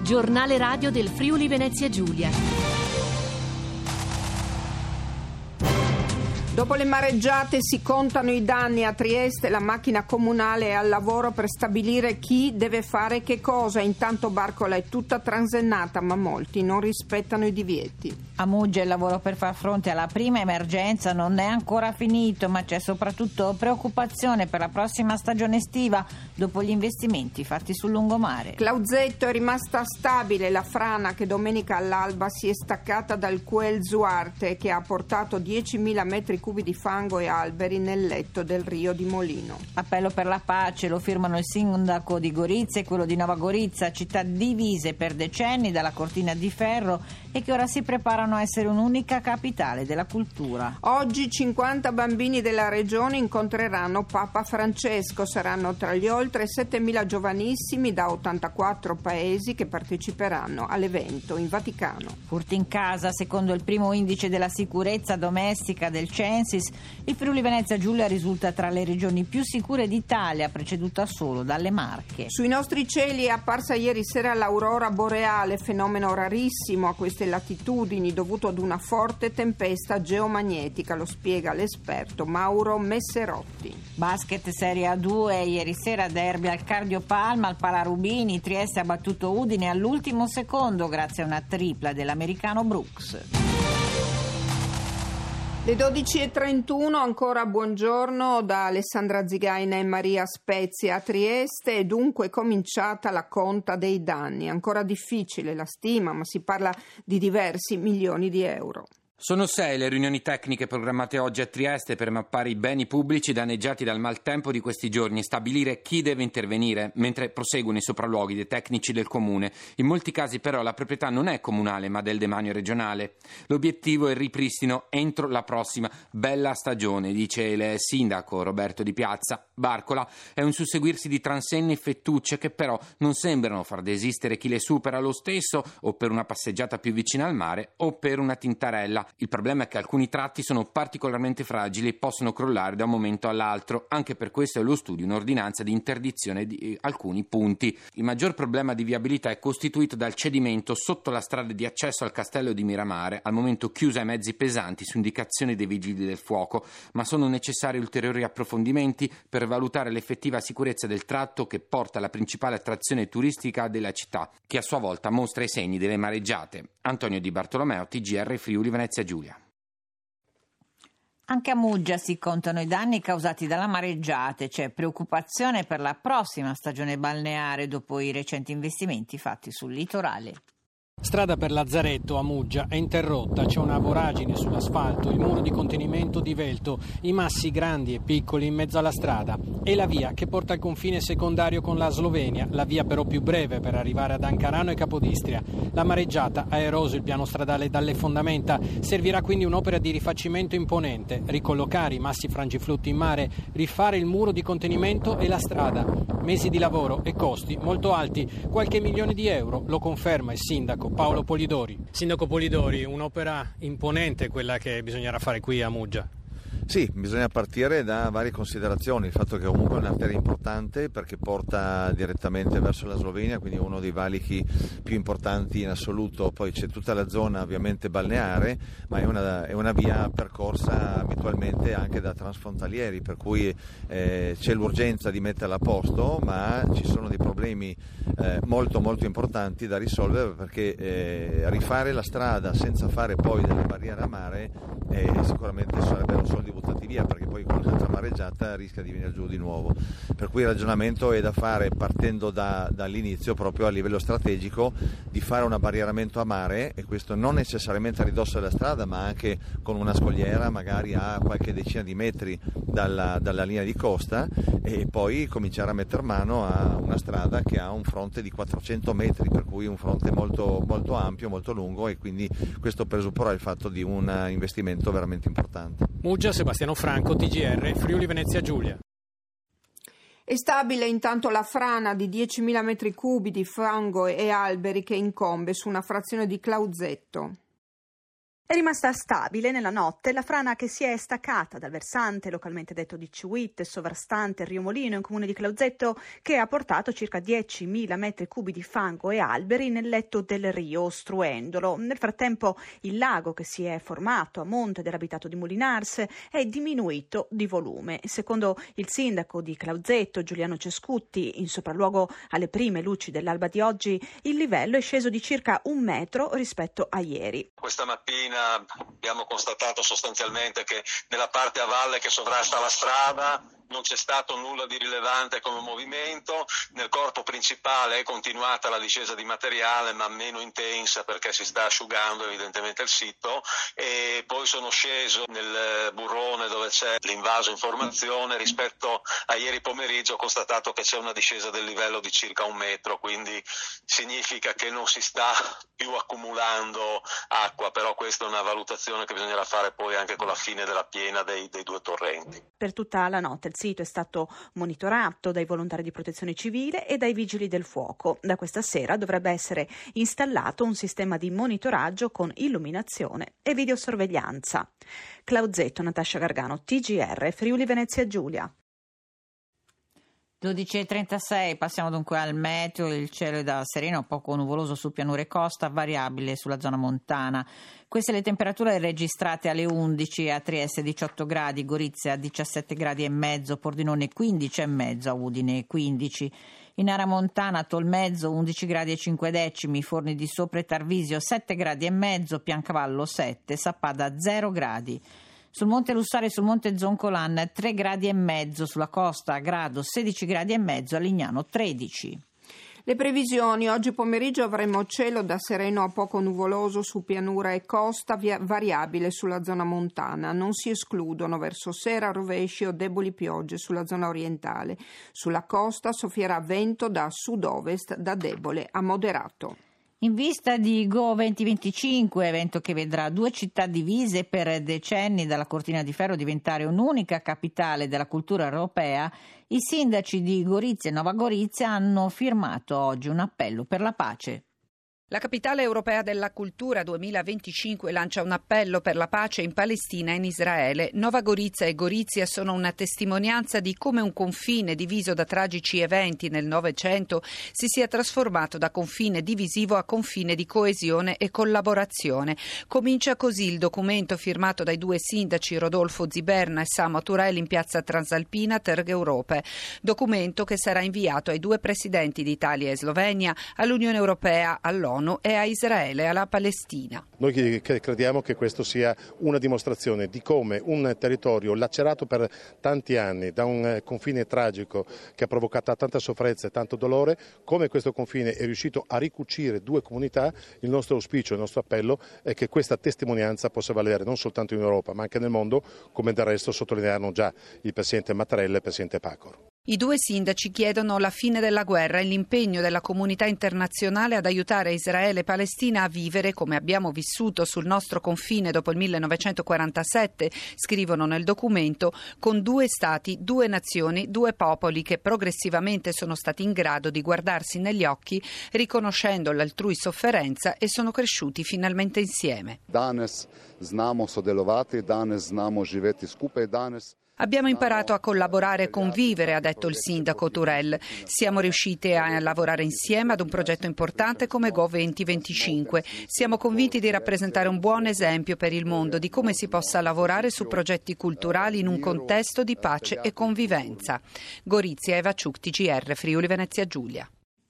Giornale radio del Friuli Venezia Giulia. Dopo le mareggiate si contano i danni a Trieste, la macchina comunale è al lavoro per stabilire chi deve fare che cosa. Intanto Barcola è tutta transennata, ma molti non rispettano i divieti. A Muggia il lavoro per far fronte alla prima emergenza non è ancora finito, ma c'è soprattutto preoccupazione per la prossima stagione estiva dopo gli investimenti fatti sul lungomare. Clausetto è rimasta stabile, la frana che domenica all'alba si è staccata dal Quel Zuarte che ha portato 10.000 metri cubi di fango e alberi nel letto del Rio di Molino. Appello per la pace, lo firmano il sindaco di Gorizia e quello di Nova Gorizia, città divise per decenni dalla cortina di ferro e che ora si preparano a essere un'unica capitale della cultura. Oggi 50 bambini della regione incontreranno Papa Francesco, saranno tra gli oltre 7.000 giovanissimi da 84 paesi che parteciperanno all'evento in Vaticano. Furti in casa, secondo il primo indice della sicurezza domestica del Censis, il Friuli Venezia Giulia risulta tra le regioni più sicure d'Italia, preceduta solo dalle Marche. Sui nostri cieli è apparsa ieri sera l'aurora boreale, fenomeno rarissimo a queste latitudini dovuto ad una forte tempesta geomagnetica, lo spiega l'esperto Mauro Messerotti. Basket Serie A2, ieri sera derby al Cardiopalma, al Palarubini, Trieste ha battuto Udine all'ultimo secondo grazie a una tripla dell'americano Brooks. Le 12.31, ancora buongiorno da Alessandra Zigaina e Maria Spezia a Trieste. È dunque cominciata la conta dei danni. Ancora difficile la stima, ma si parla di diversi milioni di euro. Sono 6 le riunioni tecniche programmate oggi a Trieste per mappare i beni pubblici danneggiati dal maltempo di questi giorni e stabilire chi deve intervenire, mentre proseguono i sopralluoghi dei tecnici del comune. In molti casi però la proprietà non è comunale ma del demanio regionale. L'obiettivo è il ripristino entro la prossima bella stagione, dice il sindaco Roberto Di Piazza. Barcola è un susseguirsi di transenni e fettucce che però non sembrano far desistere chi le supera lo stesso, o per una passeggiata più vicina al mare o per una tintarella. Il problema è che alcuni tratti sono particolarmente fragili e possono crollare da un momento all'altro. Anche per questo è allo studio un'ordinanza di interdizione di alcuni punti. Il maggior problema di viabilità è costituito dal cedimento sotto la strada di accesso al castello di Miramare, al momento chiusa ai mezzi pesanti su indicazione dei vigili del fuoco, ma sono necessari ulteriori approfondimenti per valutare l'effettiva sicurezza del tratto che porta alla principale attrazione turistica della città, che a sua volta mostra i segni delle mareggiate. Antonio Di Bartolomeo, TGR Friuli Venezia Giulia. Anche a Muggia si contano i danni causati dalla mareggiate. C'è preoccupazione per la prossima stagione balneare dopo i recenti investimenti fatti sul litorale. Strada per Lazzaretto a Muggia è interrotta, c'è una voragine sull'asfalto, il muro di contenimento divelto, i massi grandi e piccoli in mezzo alla strada e la via che porta al confine secondario con la Slovenia, la via però più breve per arrivare ad Ancarano e Capodistria. La mareggiata ha eroso il piano stradale dalle fondamenta, servirà quindi un'opera di rifacimento imponente, ricollocare i massi frangiflutti in mare, rifare il muro di contenimento e la strada. Mesi di lavoro e costi molto alti, qualche milione di euro, lo conferma il sindaco Paolo Polidori. Sindaco Polidori, un'opera imponente quella che bisognerà fare qui a Muggia. Sì, bisogna partire da varie considerazioni, il fatto che comunque è un'arteria importante perché porta direttamente verso la Slovenia, quindi uno dei valichi più importanti in assoluto, poi c'è tutta la zona ovviamente balneare, ma è una via percorsa abitualmente anche da transfrontalieri, per cui c'è l'urgenza di metterla a posto, ma ci sono dei problemi molto molto importanti da risolvere perché rifare la strada senza fare poi delle barriere a mare sicuramente sarebbero soldi buttati via, perché poi con un'altra mareggiata rischia di venire giù di nuovo, per cui il ragionamento è da fare partendo dall'inizio proprio a livello strategico di fare un barrieramento a mare, e questo non necessariamente a ridosso della strada ma anche con una scogliera magari a qualche decina di metri dalla linea di costa, e poi cominciare a mettere mano a una strada che ha un fronte di 400 metri, per cui un fronte molto, molto ampio, molto lungo, e quindi questo presupporrà il fatto di un investimento veramente importante. Muggia, Sebastiano Franco, TGR Friuli Venezia Giulia. È stabile intanto la frana di 10.000 metri cubi di fango e alberi che incombe su una frazione di Clausetto. È rimasta stabile nella notte la frana che si è staccata dal versante localmente detto di Ciuit, sovrastante il Rio Molino in comune di Clauzetto, che ha portato circa 10.000 metri cubi di fango e alberi nel letto del Rio, ostruendolo. Nel frattempo il lago che si è formato a monte dell'abitato di Molinars è diminuito di volume. Secondo il sindaco di Clauzetto, Giuliano Cescutti, in sopralluogo alle prime luci dell'alba di oggi, il livello è sceso di circa 1 metro rispetto a ieri. Questa mattina abbiamo constatato sostanzialmente che nella parte a valle che sovrasta la strada non c'è stato nulla di rilevante come movimento. Nel corpo principale è continuata la discesa di materiale, ma meno intensa perché si sta asciugando evidentemente il sito, e poi sono sceso nel burrone dove c'è l'invaso informazione. Rispetto a ieri pomeriggio ho constatato che c'è una discesa del livello di circa 1 metro, quindi significa che non si sta più accumulando acqua, però questa è una valutazione che bisognerà fare poi anche con la fine della piena dei 2 torrenti. Per tutta la notte il sito è stato monitorato dai volontari di protezione civile e dai vigili del fuoco. Da questa sera dovrebbe essere installato un sistema di monitoraggio con illuminazione e videosorveglianza. Clauzetto, Natascia Gargano, TGR, Friuli Venezia Giulia. 12.36, passiamo dunque al meteo. Il cielo è da sereno, poco nuvoloso su pianure e costa, variabile sulla zona montana. Queste le temperature registrate alle 11 a Trieste 18 gradi, Gorizia 17 gradi e mezzo, Pordenone 15 e mezzo, a Udine 15. In area montana Tolmezzo 11 gradi e 5 decimi, Forni di Sopra e Tarvisio 7 gradi e mezzo, Piancavallo 7, Sappada 0 gradi. Sul Monte Lussare e sul Monte Zoncolan 3 gradi e mezzo, sulla costa a Grado 16 gradi e mezzo, a Lignano 13. Le previsioni: oggi pomeriggio avremo cielo da sereno a poco nuvoloso su pianura e costa, variabile sulla zona montana. Non si escludono verso sera rovesci o deboli piogge sulla zona orientale. Sulla costa soffierà vento da sud-ovest da debole a moderato. In vista di Go 2025, evento che vedrà 2 città divise per decenni dalla cortina di ferro diventare un'unica capitale della cultura europea, i sindaci di Gorizia e Nova Gorizia hanno firmato oggi un appello per la pace. La capitale europea della cultura 2025 lancia un appello per la pace in Palestina e in Israele. Nova Gorizia e Gorizia sono una testimonianza di come un confine diviso da tragici eventi nel Novecento si sia trasformato da confine divisivo a confine di coesione e collaborazione. Comincia così il documento firmato dai 2 sindaci Rodolfo Ziberna e Samo Turel in piazza Transalpina, Terg Europe. Documento che sarà inviato ai 2 presidenti di Italia e Slovenia, all'Unione Europea, all'ONU e a Israele e alla Palestina. Noi crediamo che questo sia una dimostrazione di come un territorio lacerato per tanti anni da un confine tragico che ha provocato tanta sofferenza e tanto dolore, come questo confine è riuscito a ricucire 2 comunità. Il nostro auspicio, il nostro appello è che questa testimonianza possa valere non soltanto in Europa ma anche nel mondo, come del resto sottolinearono già il presidente Mattarella e il presidente Pacor. I 2 sindaci chiedono la fine della guerra e l'impegno della comunità internazionale ad aiutare Israele e Palestina a vivere come abbiamo vissuto sul nostro confine dopo il 1947, scrivono nel documento, con 2 stati, 2 nazioni, 2 popoli che progressivamente sono stati in grado di guardarsi negli occhi, riconoscendo l'altrui sofferenza, e sono cresciuti finalmente insieme. Danes znamo sodelovati, danes znamo živeti skupaj, danes. Abbiamo imparato a collaborare e convivere, ha detto il sindaco Turel. Siamo riusciti a lavorare insieme ad un progetto importante come Go 2025. Siamo convinti di rappresentare un buon esempio per il mondo di come si possa lavorare su progetti culturali in un contesto di pace e convivenza. Gorizia, Eva Ciuc, TGR, Friuli Venezia Giulia.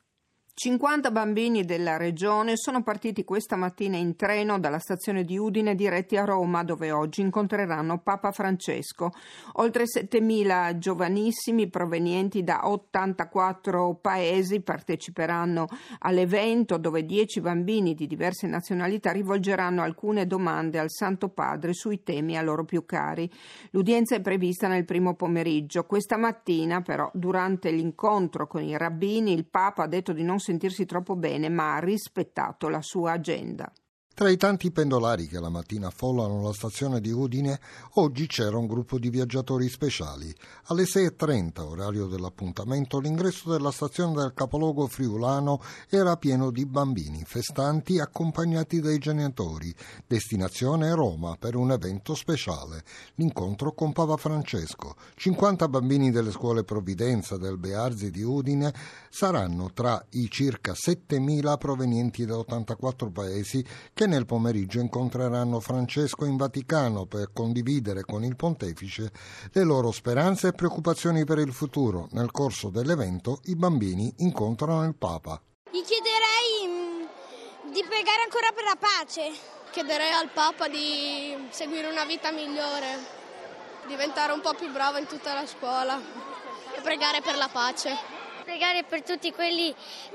50 bambini della regione sono partiti questa mattina in treno dalla stazione di Udine diretti a Roma, dove oggi incontreranno Papa Francesco. Oltre 7.000 giovanissimi provenienti da 84 paesi parteciperanno all'evento, dove 10 bambini di diverse nazionalità rivolgeranno alcune domande al Santo Padre sui temi a loro più cari. L'udienza è prevista nel primo pomeriggio. Questa mattina, però, durante l'incontro con i rabbini, il Papa ha detto di non sentirsi troppo bene, ma ha rispettato la sua agenda. Tra i tanti pendolari che la mattina affollano la stazione di Udine, oggi c'era un gruppo di viaggiatori speciali. Alle 6:30, orario dell'appuntamento, l'ingresso della stazione del capoluogo friulano era pieno di bambini festanti accompagnati dai genitori. Destinazione Roma per un evento speciale. L'incontro con Papa Francesco. 50 bambini delle scuole Provvidenza del Bearzi di Udine saranno tra i circa 7.000 provenienti da 84 paesi che nel pomeriggio incontreranno Francesco in Vaticano per condividere con il pontefice le loro speranze e preoccupazioni per il futuro. Nel corso dell'evento i bambini incontrano il Papa. Gli chiederei di pregare ancora per la pace. Chiederei al Papa di seguire una vita migliore, diventare un po' più bravo in tutta la scuola e pregare per la pace. Pregare per tutti quelli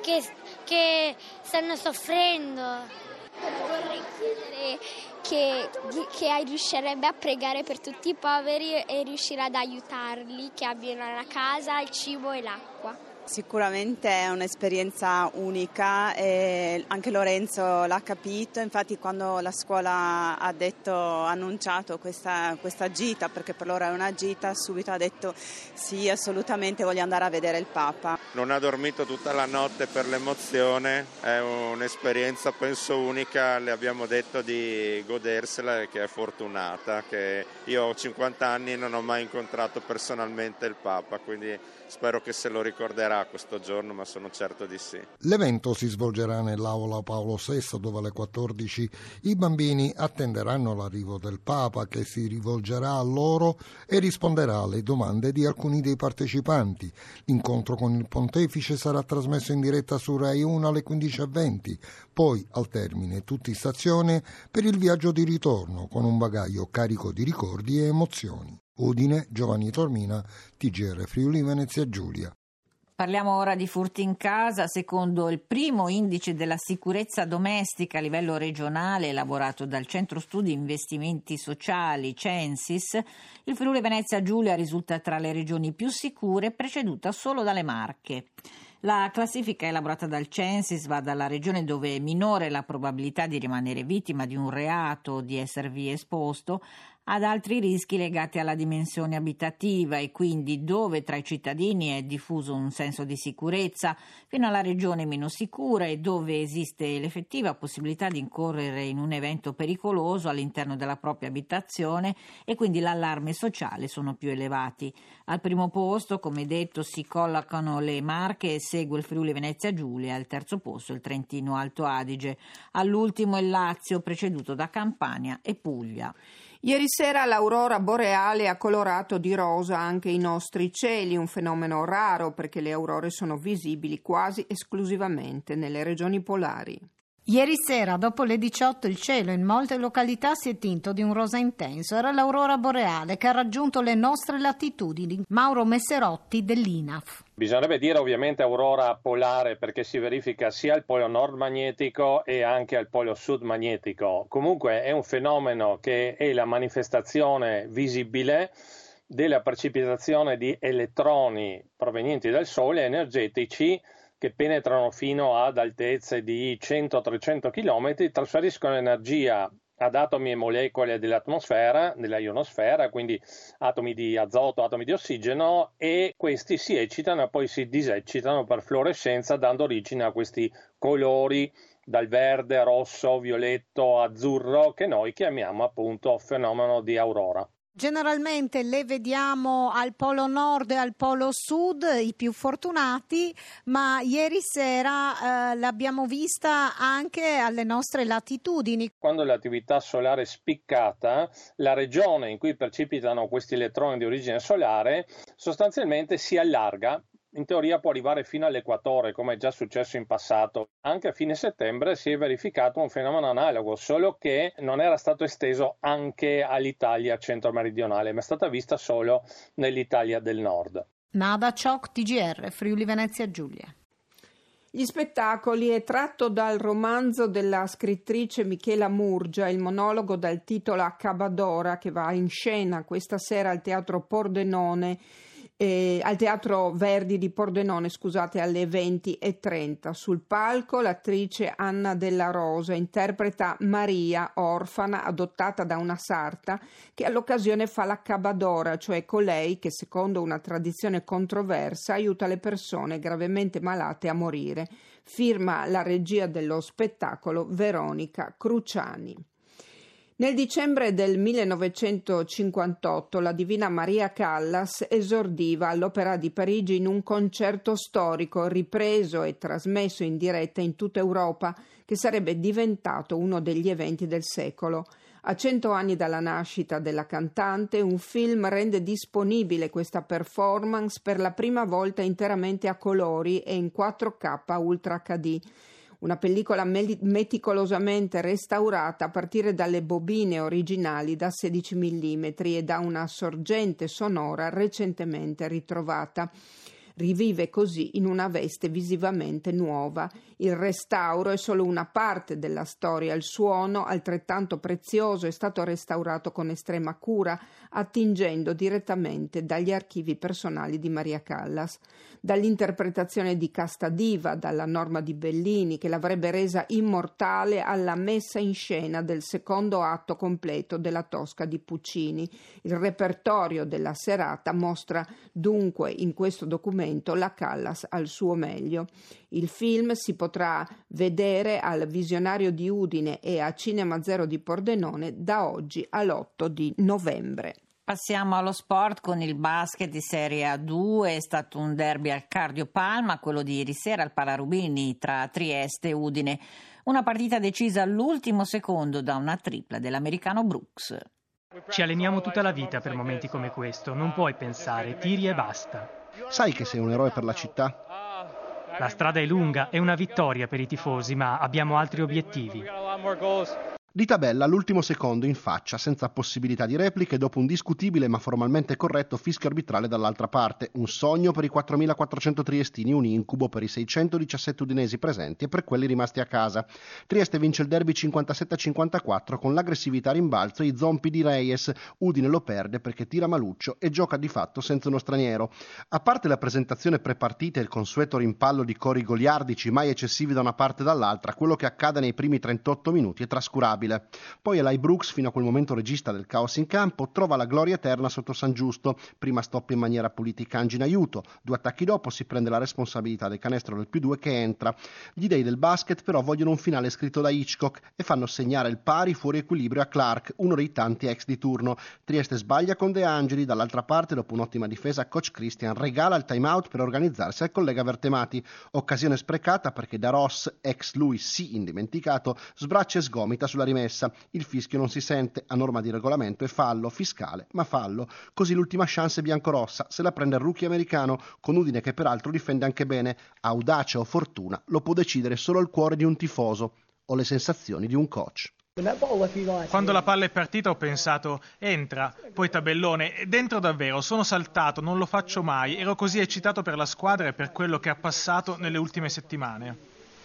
che stanno soffrendo. Vorrei chiedere che riuscirebbe a pregare per tutti i poveri e riuscire ad aiutarli, che abbiano la casa, il cibo e l'acqua. Sicuramente è un'esperienza unica e anche Lorenzo l'ha capito, infatti quando la scuola ha annunciato questa gita, perché per loro è una gita, subito ha detto sì, assolutamente voglio andare a vedere il Papa. Non ha dormito tutta la notte per l'emozione, è un'esperienza penso unica, le abbiamo detto di godersela e che è fortunata, che io ho 50 anni e non ho mai incontrato personalmente il Papa, quindi spero che se lo ricorderà questo giorno, ma sono certo di sì. L'evento si svolgerà nell'aula Paolo VI, dove alle 14 i bambini attenderanno l'arrivo del Papa, che si rivolgerà a loro e risponderà alle domande di alcuni dei partecipanti. L'incontro con il pontefice sarà trasmesso in diretta su Rai 1 alle 15:20, poi al termine tutti in stazione per il viaggio di ritorno con un bagaglio carico di ricordi e emozioni. Udine, Giovanni Tormina, TGR Friuli Venezia Giulia. Parliamo ora di furti in casa. Secondo il primo indice della sicurezza domestica a livello regionale elaborato dal Centro Studi Investimenti Sociali Censis, il Friuli Venezia Giulia risulta tra le regioni più sicure, preceduta solo dalle Marche. La classifica elaborata dal Censis va dalla regione dove è minore la probabilità di rimanere vittima di un reato o di esservi esposto ad altri rischi legati alla dimensione abitativa e quindi dove tra i cittadini è diffuso un senso di sicurezza, fino alla regione meno sicura e dove esiste l'effettiva possibilità di incorrere in un evento pericoloso all'interno della propria abitazione e quindi l'allarme sociale sono più elevati. Al primo posto, come detto, si collocano le Marche e segue il Friuli Venezia Giulia, al terzo posto il Trentino Alto Adige, all'ultimo il Lazio, preceduto da Campania e Puglia. Ieri sera l'aurora boreale ha colorato di rosa anche i nostri cieli, un fenomeno raro perché le aurore sono visibili quasi esclusivamente nelle regioni polari. Ieri sera, dopo le 18, il cielo in molte località si è tinto di un rosa intenso. Era l'aurora boreale che ha raggiunto le nostre latitudini. Mauro Messerotti dell'INAF. Bisognerebbe dire ovviamente aurora polare perché si verifica sia al polo nord magnetico e anche al polo sud magnetico. Comunque è un fenomeno che è la manifestazione visibile della precipitazione di elettroni provenienti dal Sole energetici che penetrano fino ad altezze di 100-300 km, trasferiscono energia ad atomi e molecole dell'atmosfera, della ionosfera, quindi atomi di azoto, atomi di ossigeno, e questi si eccitano e poi si diseccitano per fluorescenza, dando origine a questi colori dal verde, rosso, violetto, azzurro, che noi chiamiamo appunto fenomeno di aurora. Generalmente le vediamo al polo nord e al polo sud, i più fortunati, ma ieri sera l'abbiamo vista anche alle nostre latitudini. Quando l'attività solare è spiccata, la regione in cui precipitano questi elettroni di origine solare sostanzialmente si allarga. In teoria può arrivare fino all'equatore, come è già successo in passato. Anche a fine settembre si è verificato un fenomeno analogo, solo che non era stato esteso anche all'Italia centro-meridionale, ma è stata vista solo nell'Italia del nord. Nada Ciocc, TGR, Friuli Venezia Giulia. Gli spettacoli è tratto dal romanzo della scrittrice Michela Murgia, il monologo dal titolo Accabadora, che va in scena questa sera al Teatro Pordenone al Teatro Verdi di Pordenone, alle 20:30. Sul palco l'attrice Anna Della Rosa interpreta Maria, orfana adottata da una sarta che all'occasione fa la cabadora, cioè colei che secondo una tradizione controversa aiuta le persone gravemente malate a morire. Firma la regia dello spettacolo Veronica Cruciani. Nel dicembre del 1958 la Divina Maria Callas esordiva all'Opéra di Parigi in un concerto storico ripreso e trasmesso in diretta in tutta Europa, che sarebbe diventato uno degli eventi del secolo. A 100 anni dalla nascita della cantante, un film rende disponibile questa performance per la prima volta interamente a colori e in 4K Ultra HD. Una pellicola meticolosamente restaurata a partire dalle bobine originali da 16 mm e da una sorgente sonora recentemente ritrovata. Rivive così in una veste visivamente nuova. Il restauro è solo una parte della storia. Il suono, altrettanto prezioso, è stato restaurato con estrema cura, attingendo direttamente dagli archivi personali di Maria Callas. Dall'interpretazione di Casta Diva, dalla Norma di Bellini, che l'avrebbe resa immortale, alla messa in scena del secondo atto completo della Tosca di Puccini. Il repertorio della serata mostra dunque in questo documento la Callas al suo meglio. Il film si potrà vedere al Visionario di Udine e a Cinema Zero di Pordenone da oggi all'8 di novembre. Passiamo allo sport con il basket di Serie A2. È stato un derby al Cardiopalma, quello di ieri sera al Palarubini tra Trieste e Udine. Una partita decisa all'ultimo secondo da una tripla dell'americano Brooks. Ci alleniamo tutta la vita per momenti come questo, non puoi pensare, tiri e basta. Sai che sei un eroe per la città? La strada è lunga, è una vittoria per i tifosi, ma abbiamo altri obiettivi. Di tabella all'ultimo secondo in faccia, senza possibilità di repliche, dopo un discutibile ma formalmente corretto fischio arbitrale dall'altra parte. Un sogno per i 4.400 triestini, un incubo per i 617 udinesi presenti e per quelli rimasti a casa. Trieste vince il derby 57-54 con l'aggressività a rimbalzo e i zompi di Reyes. Udine lo perde perché tira maluccio e gioca di fatto senza uno straniero. A parte la presentazione prepartita e il consueto rimpallo di cori goliardici mai eccessivi da una parte e dall'altra, quello che accade nei primi 38 minuti è trascurabile. Poi Eli Brooks, fino a quel momento regista del caos in campo, trova la gloria eterna sotto San Giusto. Prima stoppa in maniera politica Angi in aiuto, 2 attacchi dopo si prende la responsabilità del canestro del +2 che entra. Gli dei del basket però vogliono un finale scritto da Hitchcock e fanno segnare il pari fuori equilibrio a Clark, uno dei tanti ex di turno. Trieste sbaglia con De Angeli, dall'altra parte dopo un'ottima difesa coach Christian regala il time out per organizzarsi al collega Vertemati. Occasione sprecata perché Da Ross, ex lui sì indimenticato, sbraccia e sgomita sulla rimessa. Il fischio non si sente, a norma di regolamento è fallo, fiscale, ma fallo. Così l'ultima chance biancorossa se la prende il rookie americano, con Udine che peraltro difende anche bene. Audacia o fortuna lo può decidere solo il cuore di un tifoso o le sensazioni di un coach. Quando la palla è partita ho pensato, entra, poi tabellone, e dentro davvero, sono saltato, non lo faccio mai, ero così eccitato per la squadra e per quello che ha passato nelle ultime settimane.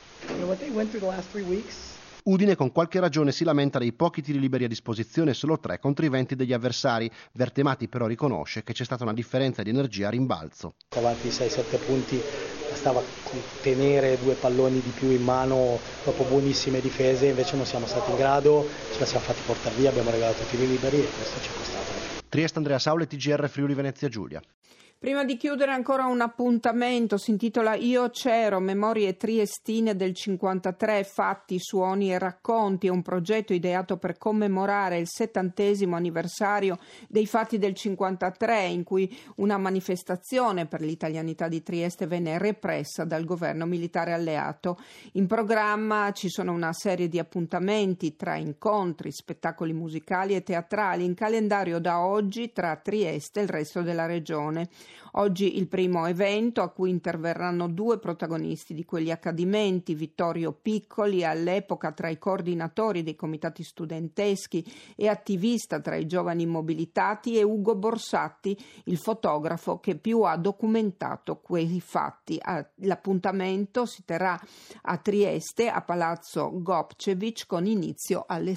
Udine con qualche ragione si lamenta dei pochi tiri liberi a disposizione, solo 3 contro i 20 degli avversari. Vertemati però riconosce che c'è stata una differenza di energia a rimbalzo. Avanti 6-7 punti, bastava tenere 2 palloni di più in mano dopo buonissime difese, invece non siamo stati in grado, ce la siamo fatti portare via, abbiamo regalato tiri liberi e questo ci è costato. Trieste, Andrea Saule, TGR Friuli Venezia Giulia. Prima di chiudere ancora un appuntamento, si intitola Io c'ero, memorie triestine del 53, fatti, suoni e racconti. È un progetto ideato per commemorare il 70° anniversario dei fatti del 53, in cui una manifestazione per l'italianità di Trieste venne repressa dal governo militare alleato. In programma ci sono una serie di appuntamenti tra incontri, spettacoli musicali e teatrali, in calendario da oggi tra Trieste e il resto della regione. Oggi il primo evento a cui interverranno 2 protagonisti di quegli accadimenti, Vittorio Piccoli, all'epoca tra i coordinatori dei comitati studenteschi e attivista tra i giovani mobilitati, e Ugo Borsatti, il fotografo che più ha documentato quei fatti. L'appuntamento si terrà a Trieste, a Palazzo Gopčević, con inizio alle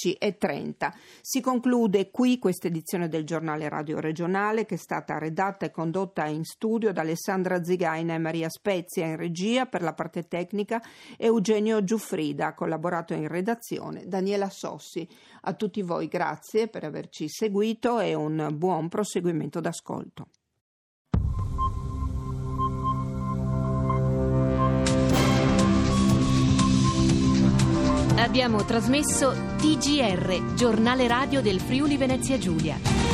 16:30. Si conclude qui questa edizione del giornale radio regionale, che è stata redatta e condotta in studio da Alessandra Zigaina e Maria Spezia, in regia per la parte tecnica Eugenio Giuffrida, ha collaborato in redazione Daniela Sossi. A tutti voi grazie per averci seguito e un buon proseguimento d'ascolto. Abbiamo trasmesso TGR, giornale radio del Friuli Venezia Giulia.